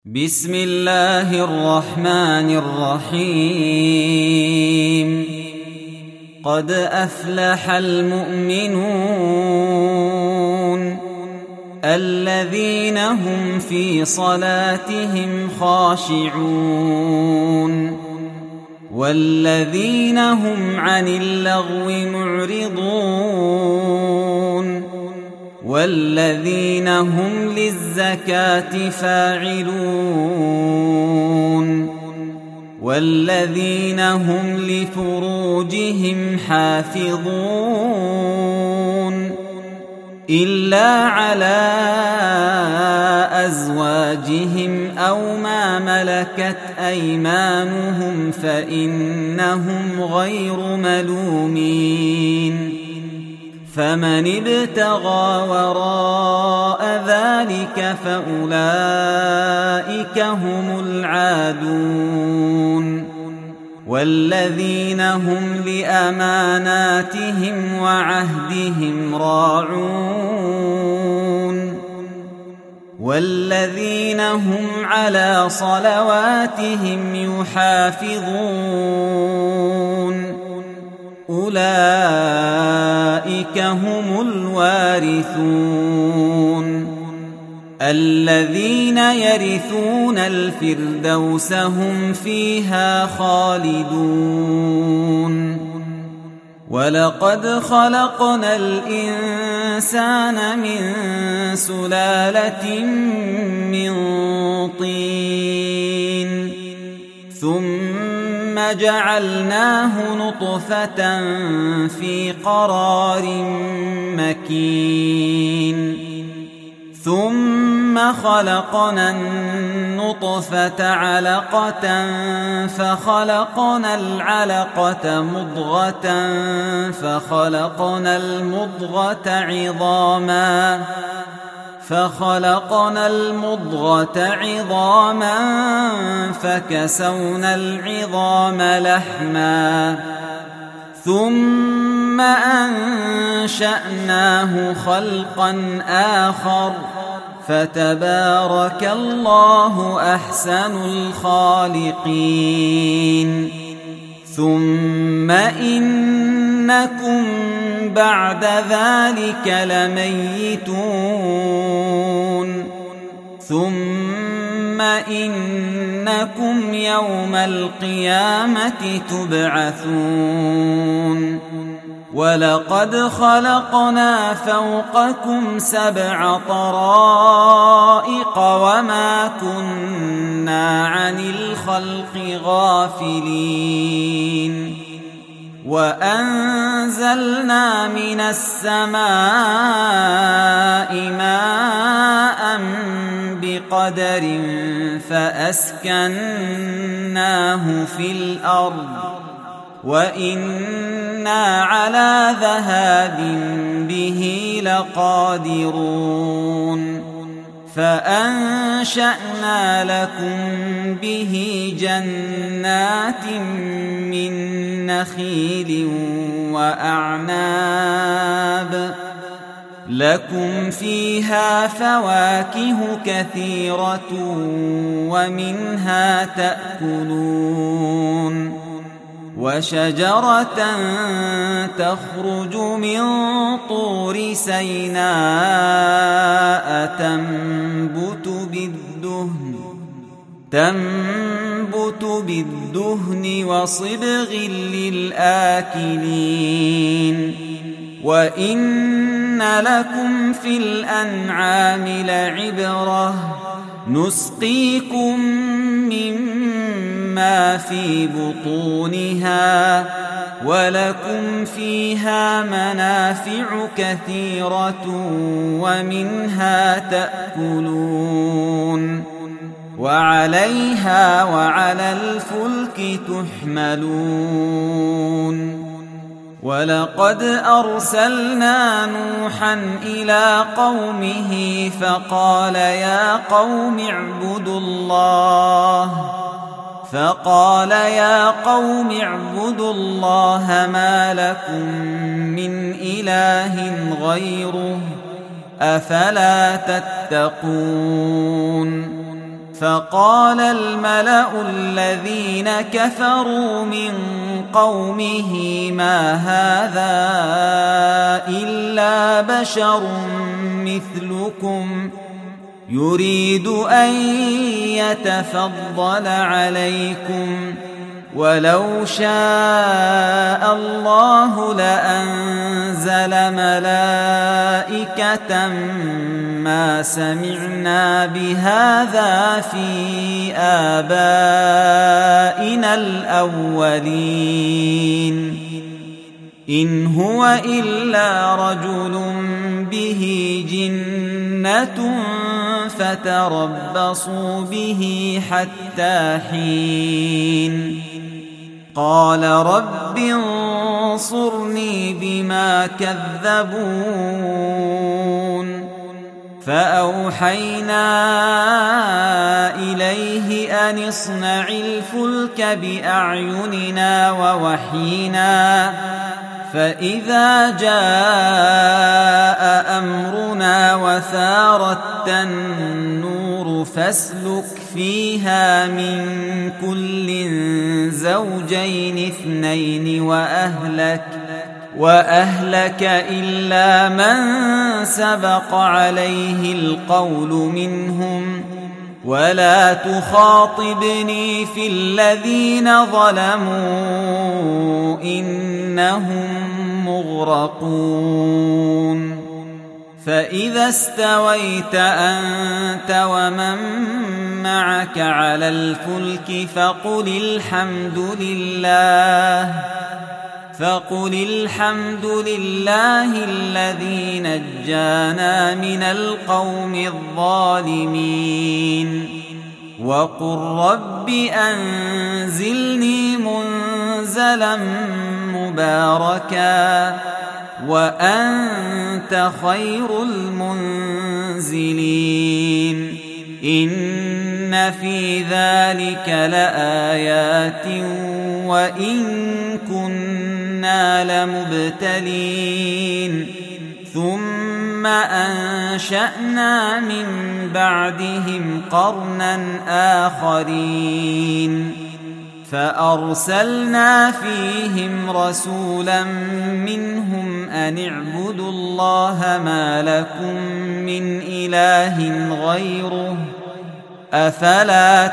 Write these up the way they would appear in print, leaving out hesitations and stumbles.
بسم الله الرحمن الرحيم قد أفلح المؤمنون الذين هم في صلاتهم خاشعون والذين هم عن اللغو معرضون والذين هم للزكاة فاعلون والذين هم لفروجهم حافظون إلا على أزواجهم أو ما ملكت أيمانهم فإنهم غير ملومين فمن ابتغى وراء ذلك فأولئك هم العادون والذين هم لأماناتهم وعهدهم راعون والذين هم على صلواتهم يحافظون أولئك هم الوارثون الذين يرثون الفردوس هم فيها خالدون ولقد خلقنا الإنسان من سلالة من طين ثم جعلناه نطفة في قرار مكين ثم خلقنا النطفة علقة فخلقنا العلقة مضغة فخلقنا المضغة عظاما فكسونا العظام لحما ثم أنشأناه خلقا آخر فتبارك الله أحسن الخالقين ثم إنكم بعد ذلك لميتون ثم إنكم يوم القيامة تبعثون ولقد خلقنا فوقكم 7 طرائق وما كنا عن الخلق غافلين وأنزلنا من السماء ماء بقدر فأسكناه في الأرض وإنا على ذهاب به لقادرون فأنشأنا لكم به جنات من نخيل وأعناب لكم فيها فواكه كثيرة ومنها تأكلون وشجرة تخرج من طور سيناء تنبت بالدهن وصبغ للآكلين وإن لكم في الأنعام لعبرة نسقيكم مما في بطونها ولكم فيها منافع كثيرة ومنها تأكلون وعليها وعلى الفلك تحملون ولقد أرسلنا نوحا إلى قومه فقال يا قوم اعبدوا الله ما لكم من إله غيره أفلا تتقون فقال الملأ الذين كفروا من قومه ما هذا إلا بشر مثلكم يريد أن يتفضل عليكم ولو شاء الله لأنزل ملائكة ما سمعنا بهذا في آبائنا الأولين إن هو إلا رجل به جنة فتربصوا به حتى حين قال رب انصرني بما كذبون فأوحينا إليه أن اصنع الفلك بأعيننا ووحينا فإذا جاء أمرنا وثارت النور فاسلك فيها من كل زوجين اثنين وأهلك إلا من سبق عليه القول منهم ولا تخاطبني في الذين ظلموا إنهم مغرقون فإذا استويت أنت ومن معك على الفلك فقل الحمد لله الذي نجانا من القوم الظالمين وقل رب أنزلني منزلا مباركا وأنت خير المنزلين إن في ذلك لآيات وإن كنا لمبتلين ثم أنشأنا من بعدهم قرنا آخرين فأرسلنا فيهم رسولا منهم أن اعبدوا الله ما لكم من إله غيره أفلا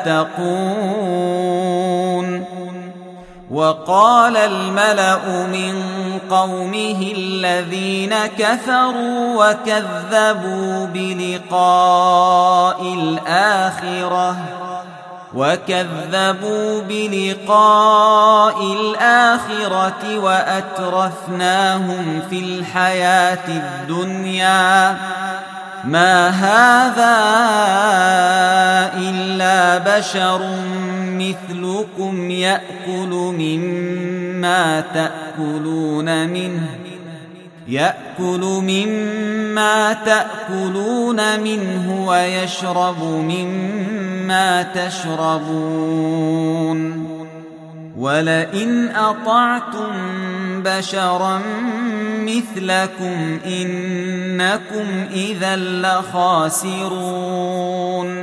تتقون وقال الملأ من قومه الذين كفروا وكذبوا بلقاء الآخرة وأترفناهم في الحياة الدنيا ما هذا إلا بشر مثلكم يأكل مما تأكلون منه ويشرب مما تشربون ولئن أطعتم بشرا مثلكم إنكم إذا لخاسرون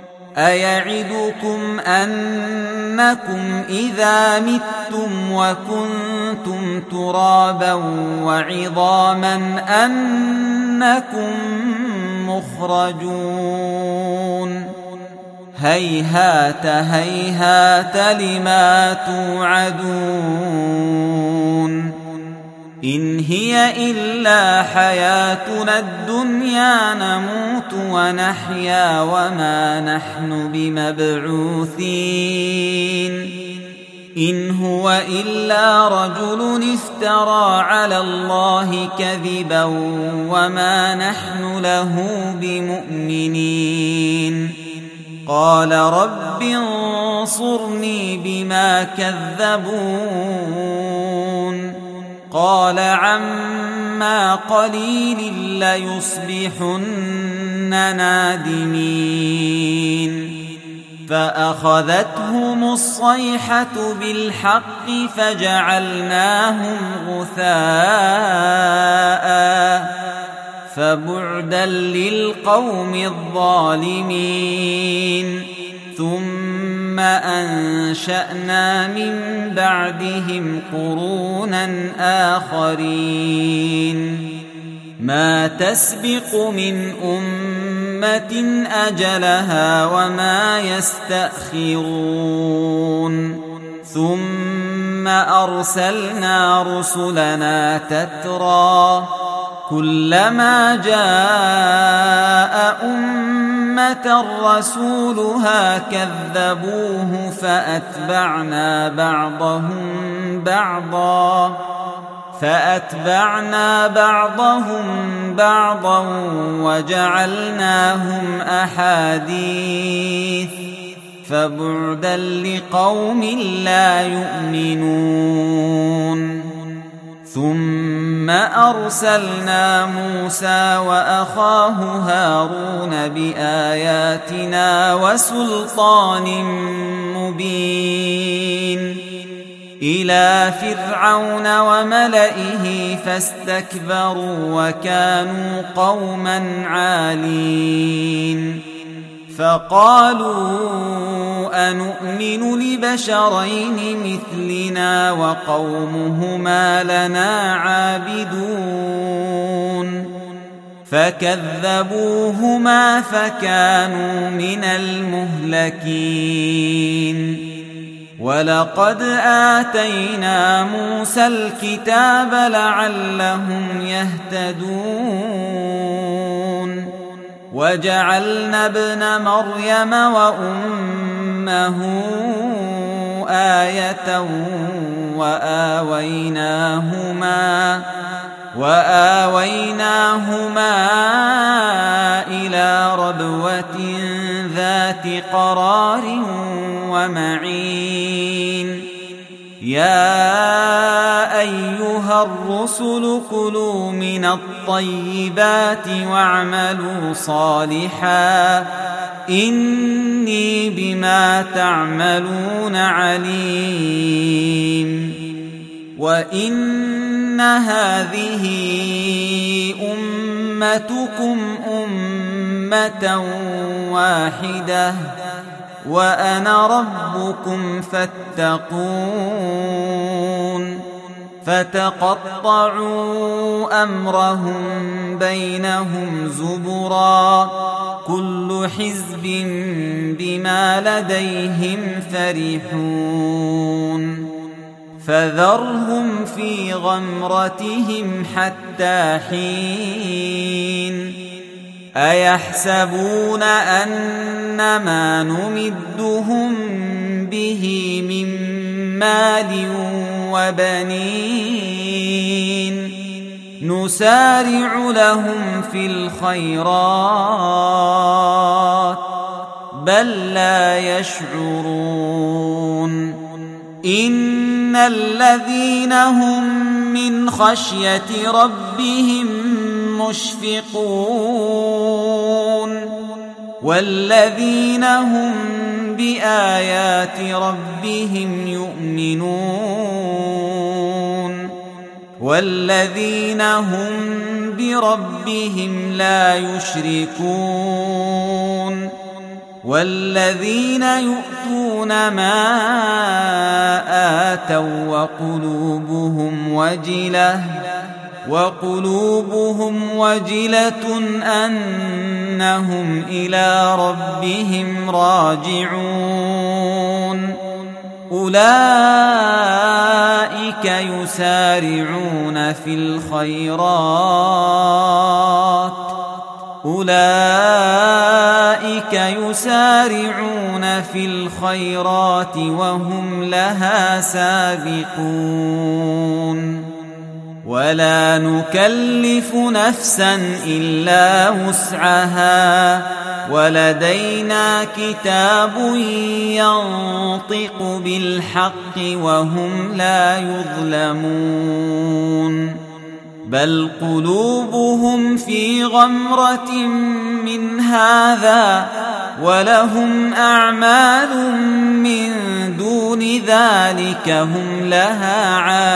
أيعدكم أنكم إذا متم وكنتم ترابا وعظاما أنكم مخرجون هيهات هيهات لما توعدون إن هي إلا حياتنا الدنيا نموت ونحيا وما نحن بمبعوثين إن هو إلا رجل افترى على الله كذبا وما نحن له بمؤمنين قال رب انصرني بما كذبون قال عما قليل ليصبحن نادمين فأخذتهم الصيحة بالحق فجعلناهم غثاء فبعدا للقوم الظالمين أنشأنا من بعدهم قرونا آخرين ما تسبق من أمة أجلها وما يستأخرون ثم أرسلنا رسلنا تترى كلما جاء أمة رسولها كذبوه فأتبعنا بعضهم بعضا وجعلناهم أحاديث فبعدا لقوم لا يؤمنون ثم أرسلنا موسى وأخاه هارون بآياتنا وسلطان مبين إلى فرعون وملئه فاستكبروا وكانوا قوما عالين فقالوا أنؤمن لبشرين مثلنا وقومهما لنا عابدون فكذبوهما فكانوا من المهلكين ولقد آتينا موسى الكتاب لعلهم يهتدون وجعلنا ابن مريم وأمه آية وآويناهما إلى ربوة ذات قرار ومعين يا أيها الرسل كلوا من الطيبات واعملوا صالحا إني بما تعملون عليم وإن هذه أمتكم أمة واحدة وأنا ربكم فاتقون فتقطعوا أمرهم بينهم زبرا كل حزب بما لديهم فرحون فذرهم في غمرتهم حتى حين أيحسبون أن ما نمدهم به من مال وبنين نسارع لهم في الخيرات بل لا يشعرون إن الذين هم من خشية ربهم مشفقون والذين هم بآيات ربهم يؤمنون والذين هم بربهم لا يشركون والذين يؤتون ما آتوا وقلوبهم وجلة أنهم إلى ربهم راجعون أولئك يسارعون في الخيرات وهم لها سابقون ولا نكلف نفسا إلا وسعها ولدينا كتاب ينطق بالحق وهم لا يظلمون بل قلوبهم في غمرة من هذا ولهم أعمال من دون ذلك هم لها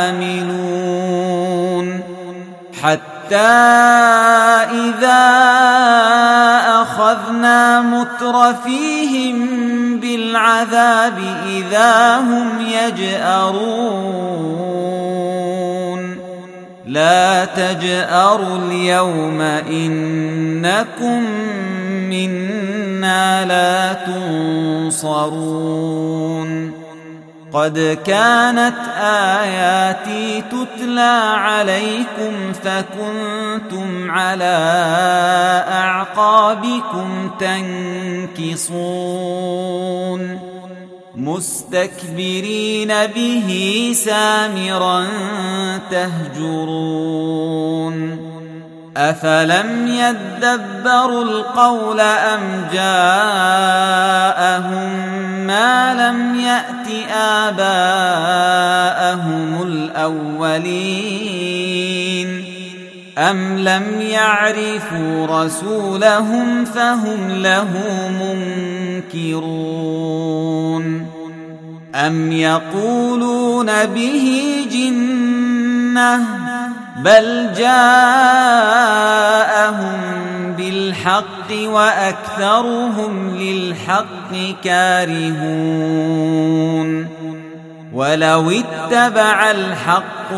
عاملون حتى إذا أخذنا مترفيهم بالعذاب إذا هم يجأرون لا تجأروا اليوم إنكم منا لا تنصرون قد كانت آياتي تتلى عليكم فكنتم على أعقابكم تنكصون مستكبرين به سامرا تهجرون أفلم يدبروا القول أم جاءهم ما لم يأت آباءهم الأولين أم لم يعرفوا رسولهم فهم له منكرون أم يقولون به جنة بل جاءهم بالحق وأكثرهم للحق كارهون ولو اتبع الحق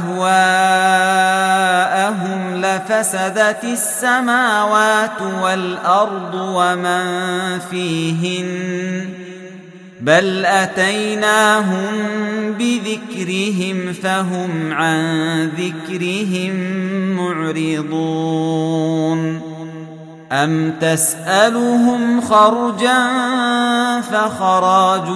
أهواءهم لفسدت السماوات والأرض ومن فيهن بل أتيناهم بذكرهم فهم عن ذكرهم معرضون أم تسألهم خرجا فخراج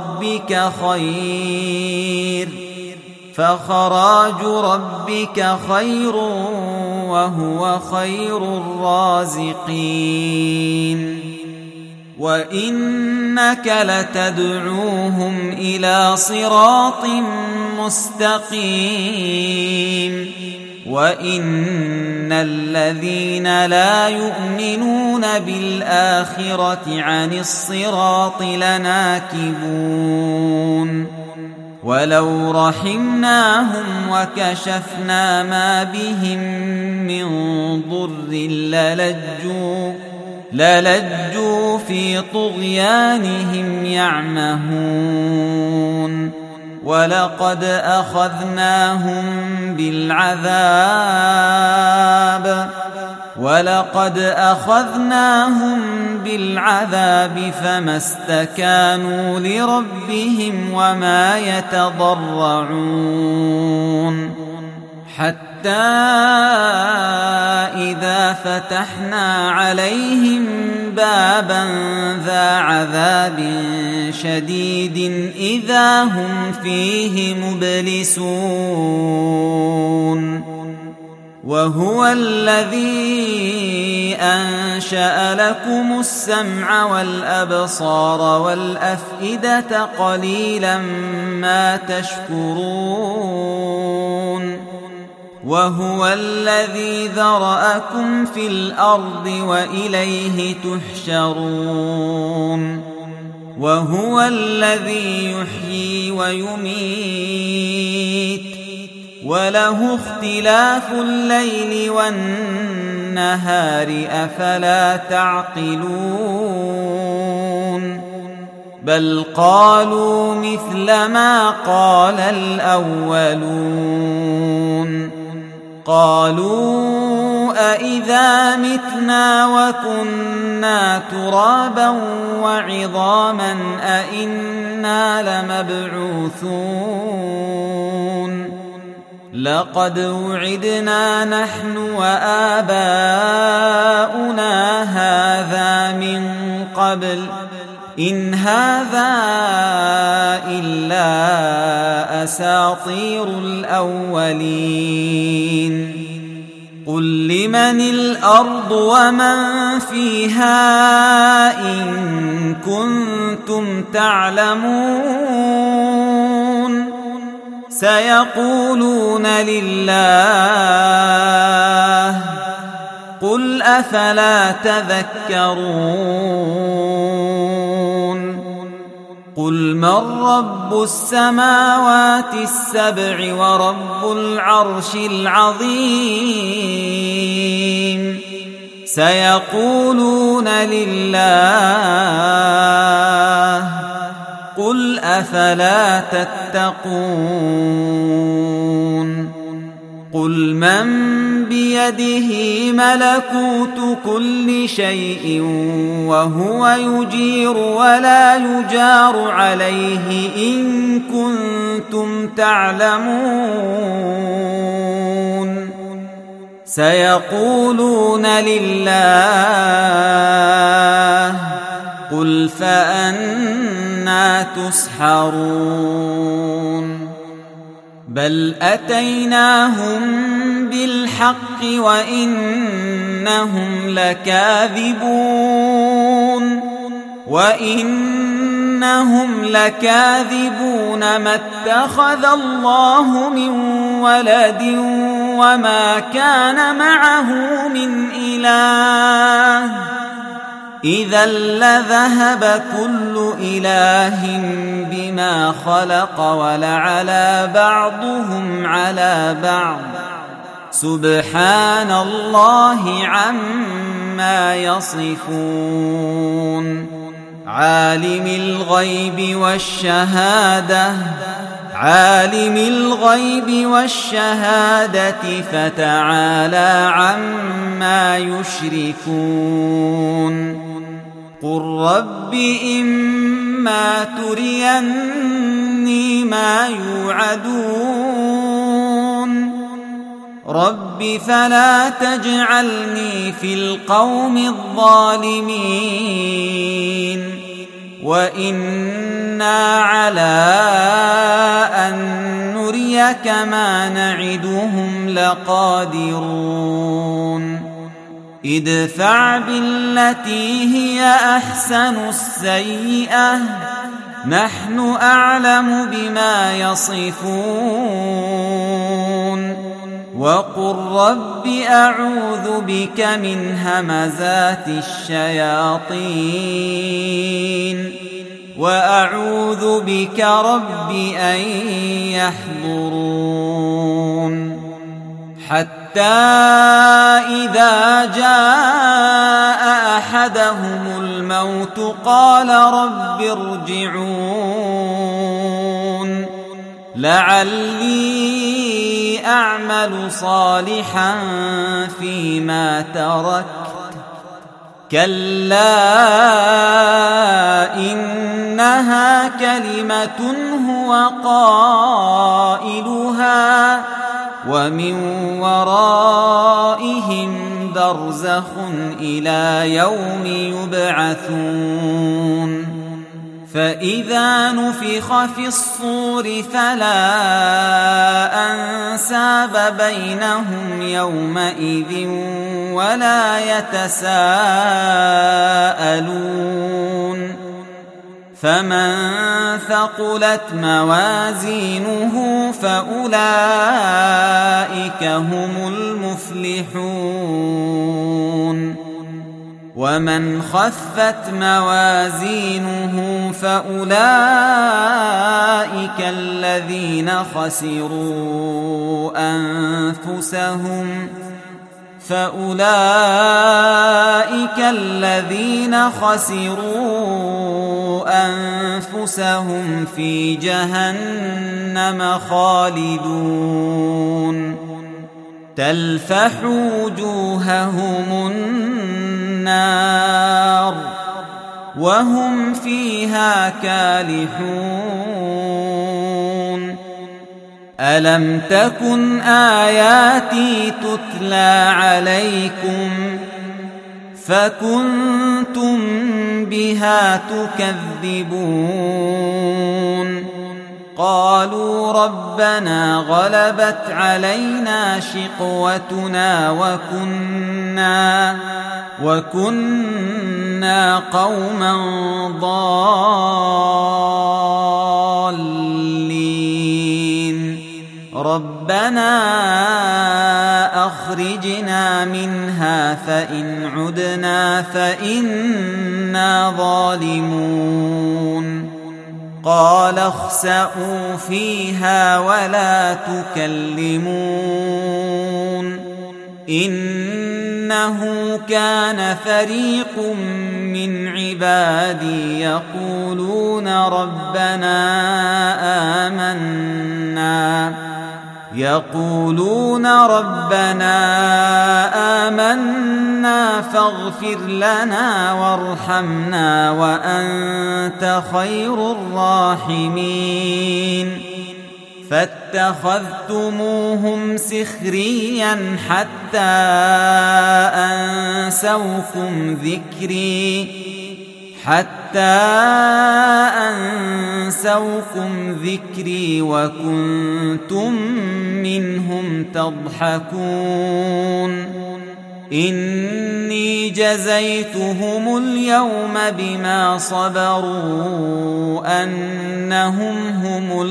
ربك خير وهو خير الرازقين وإنك لتدعوهم إلى صراط مستقيم وإن الذين لا يؤمنون بالآخرة عن الصراط لناكبون ولو رحمناهم وكشفنا ما بهم من ضر للجوا في طغيانهم يعمهون ولقد أخذناهم بالعذاب فما استكانوا لربهم وما يتضرعون حتى إذا فتحنا عليهم بابا ذا عذاب شديد إذا هم فيه مبلسون وهو الذي أنشأ لكم السمع والأبصار والأفئدة قليلا ما تشكرون وهو الذي ذرأكم في الأرض وإليه تحشرون وهو الذي يحيي ويميت وله اختلاف الليل والنهار أفلا تعقلون بل قالوا مثل ما قال الأولون قالوا أإذا متنا وكنا ترابا وعظاما أإنا لمبعوثون لقد وعدنا نحن وآباؤنا هذا من قبل إن هذا إلا أساطير الأولين قل لمن الأرض ومن فيها إن كنتم تعلمون سيقولون لله قل أفلا تذكرون قل من رب السماوات السبع ورب العرش العظيم سيقولون لله قل أفلا تتقون قل من بيده ملكوت كل شيء وهو يجير ولا يجار عليه إن كنتم تعلمون سيقولون لله قل فأنى تسحرون بل أتيناهم بالحق وإنهم لكاذبون ما اتخذ الله من ولد وما كان معه من إله إذا لذهب كل إله بما خلق ولعلى بعضهم على بعض سبحان الله عما يصفون عالم الغيب والشهادة فتعالى عما يشركون قل رب إما تريني ما يوعدون رب فلا تجعلني في القوم الظالمين وإنا على أن نريك ما نعدهم لقادرون ادفع بالتي هي أحسن السيئة نحن أعلم بما يصفون وقل رب أعوذ بك من همزات الشياطين وأعوذ بك رب أن يحضرون حتى إذا جاء أحدهم الموت قال رب ارجعون لعلي أعمل صالحا فيما تركت كلا إنها كلمة هو قائلها ومن ورائهم برزخ إلى يوم يبعثون فإذا نفخ في الصور فلا أنساب بينهم يومئذ ولا يتساءلون فمن ثقلت موازينه فأولئك هم المفلحون ومن خفت موازينه فأولئك الذين خسروا أنفسهم في جهنم خالدون تلفح وجوههم النار وهم فيها كالحون ألم تكن آياتي تتلى عليكم فكنتم بها تكذبون قالوا ربنا غلبت علينا شقوتنا وكنا قوما ضالين ربنا أخرجنا منها فإن عدنا فإنا ظالمون قال اخسئوا فيها ولا تكلمون إنه كان فريق من عبادي يقولون ربنا آمنا فاغفر لنا وارحمنا وأنت خير الراحمين فاتخذتموهم سخريا حتى أنسوكم ذكري وكنتم منهم تضحكون إني جزيتهم اليوم بما صبروا أنهم هم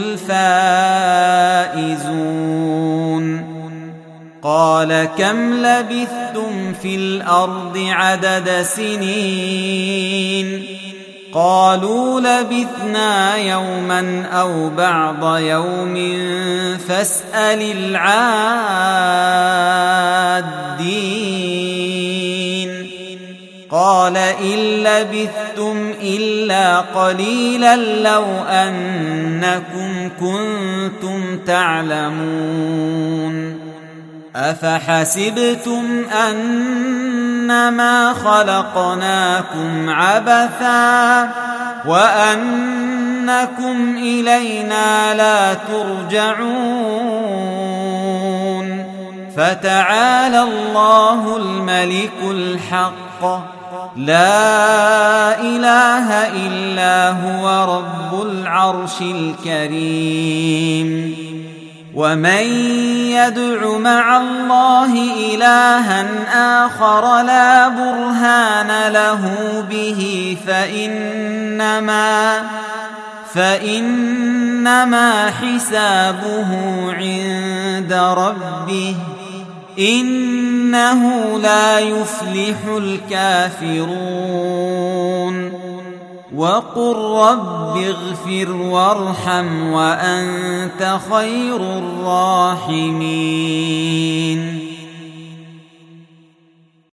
الفائزون قال كم لبثتم في الأرض عدد سنين قالوا لبثنا يوما أو بعض يوم فاسأل العادين قال إن لبثتم إلا قليلا لو أنكم كنتم تعلمون أفحسبتم أنما خلقناكم عبثا وأنكم إلينا لا ترجعون فتعالى الله الملك الحق لا إله إلا هو رب العرش الكريم ومن يدع مع الله إلها آخر لا برهان له به فإنما حسابه عند ربه إنه لا يفلح الكافرون وقل رب اغفر وارحم وأنت خير الراحمين